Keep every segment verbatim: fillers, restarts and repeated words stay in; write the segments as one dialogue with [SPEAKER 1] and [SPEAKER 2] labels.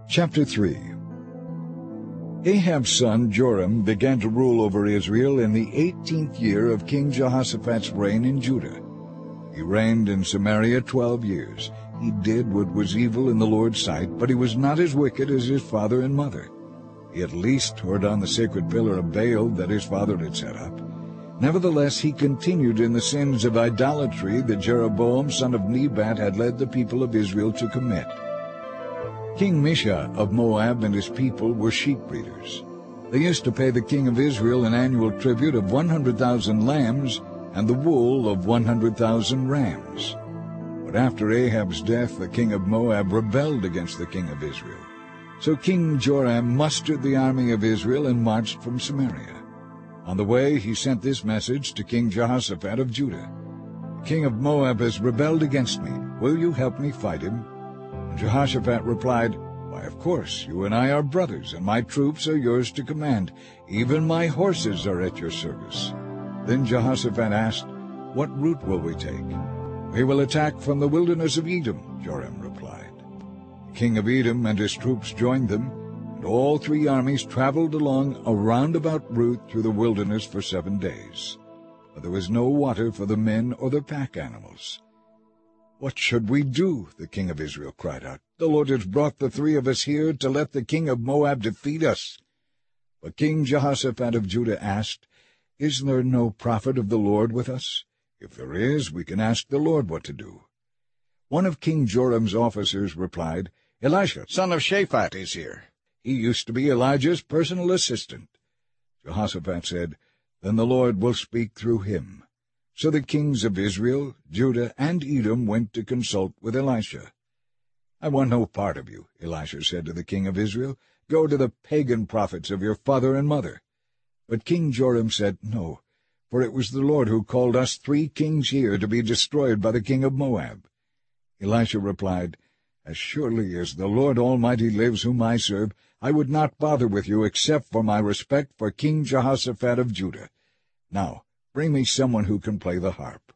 [SPEAKER 1] Chapter three. Ahab's son Joram began to rule over Israel in the eighteenth year of King Jehoshaphat's reign in Judah. He reigned in Samaria twelve years. He did what was evil in the Lord's sight, but he was not as wicked as his father and mother. He at least tore down the sacred pillar of Baal that his father had set up. Nevertheless, he continued in the sins of idolatry that Jeroboam son of Nebat had led the people of Israel to commit. King Misha of Moab and his people were sheep breeders. They used to pay the king of Israel an annual tribute of one hundred thousand lambs and the wool of one hundred thousand rams. But after Ahab's death, the king of Moab rebelled against the king of Israel. So King Joram mustered the army of Israel and marched from Samaria. On the way, he sent this message to King Jehoshaphat of Judah: "The king of Moab has rebelled against me. Will you help me fight him?" And Jehoshaphat replied, "Why, of course, you and I are brothers, and my troops are yours to command. Even my horses are at your service." Then Jehoshaphat asked, "What route will we take?" "We will attack from the wilderness of Edom," Joram replied. The king of Edom and his troops joined them, and all three armies traveled along a roundabout route through the wilderness for seven days. But there was no water for the men or the pack animals. "What should we do?" the king of Israel cried out. "The Lord has brought the three of us here to let the king of Moab defeat us." But King Jehoshaphat of Judah asked, "Is there no prophet of the Lord with us? If there is, we can ask the Lord what to do." One of King Joram's officers replied, "Elisha, son of Shaphat, is here. He used to be Elijah's personal assistant." Jehoshaphat said, "Then the Lord will speak through him." So the kings of Israel, Judah, and Edom went to consult with Elisha. "I want no part of you," Elisha said to the king of Israel. "Go to the pagan prophets of your father and mother." But King Joram said, "No, for it was the Lord who called us three kings here to be destroyed by the king of Moab." Elisha replied, "As surely as the Lord Almighty lives whom I serve, I would not bother with you except for my respect for King Jehoshaphat of Judah. Now bring me someone who can play the harp."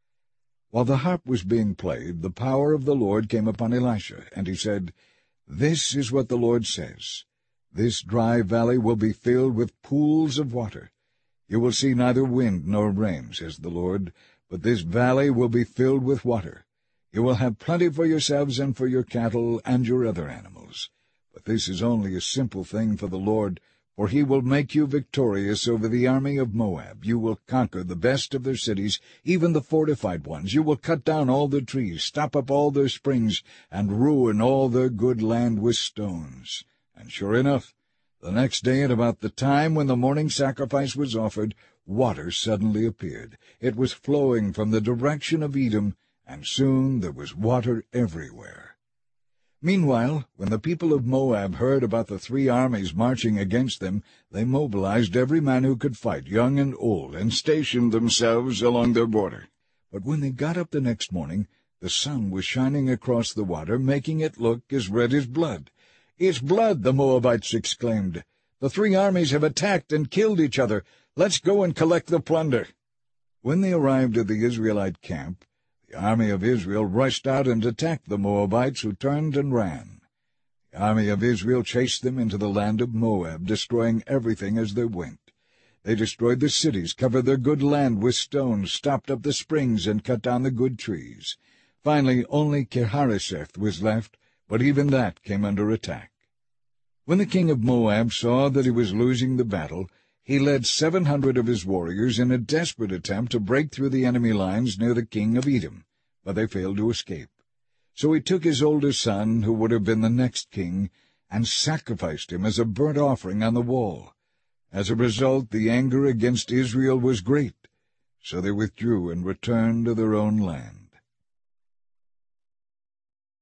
[SPEAKER 1] While the harp was being played, the power of the Lord came upon Elisha, and he said, "This is what the Lord says. This dry valley will be filled with pools of water. You will see neither wind nor rain, says the Lord, but this valley will be filled with water. You will have plenty for yourselves and for your cattle and your other animals. But this is only a simple thing for the Lord, for he will make you victorious over the army of Moab. You will conquer the best of their cities, even the fortified ones. You will cut down all their trees, stop up all their springs, and ruin all their good land with stones." And sure enough, the next day at about the time when the morning sacrifice was offered, water suddenly appeared. It was flowing from the direction of Edom, and soon there was water everywhere. Meanwhile, when the people of Moab heard about the three armies marching against them, they mobilized every man who could fight, young and old, and stationed themselves along their border. But when they got up the next morning, the sun was shining across the water, making it look as red as blood. "It's blood!" the Moabites exclaimed. "The three armies have attacked and killed each other. Let's go and collect the plunder." When they arrived at the Israelite camp, the army of Israel rushed out and attacked the Moabites, who turned and ran. The army of Israel chased them into the land of Moab, destroying everything as they went. They destroyed the cities, covered their good land with stones, stopped up the springs, and cut down the good trees. Finally, only Kirhareseth was left, but even that came under attack. When the king of Moab saw that he was losing the battle, he led seven hundred of his warriors in a desperate attempt to break through the enemy lines near the king of Edom, but they failed to escape. So he took his older son, who would have been the next king, and sacrificed him as a burnt offering on the wall. As a result, the anger against Israel was great, so they withdrew and returned to their own land.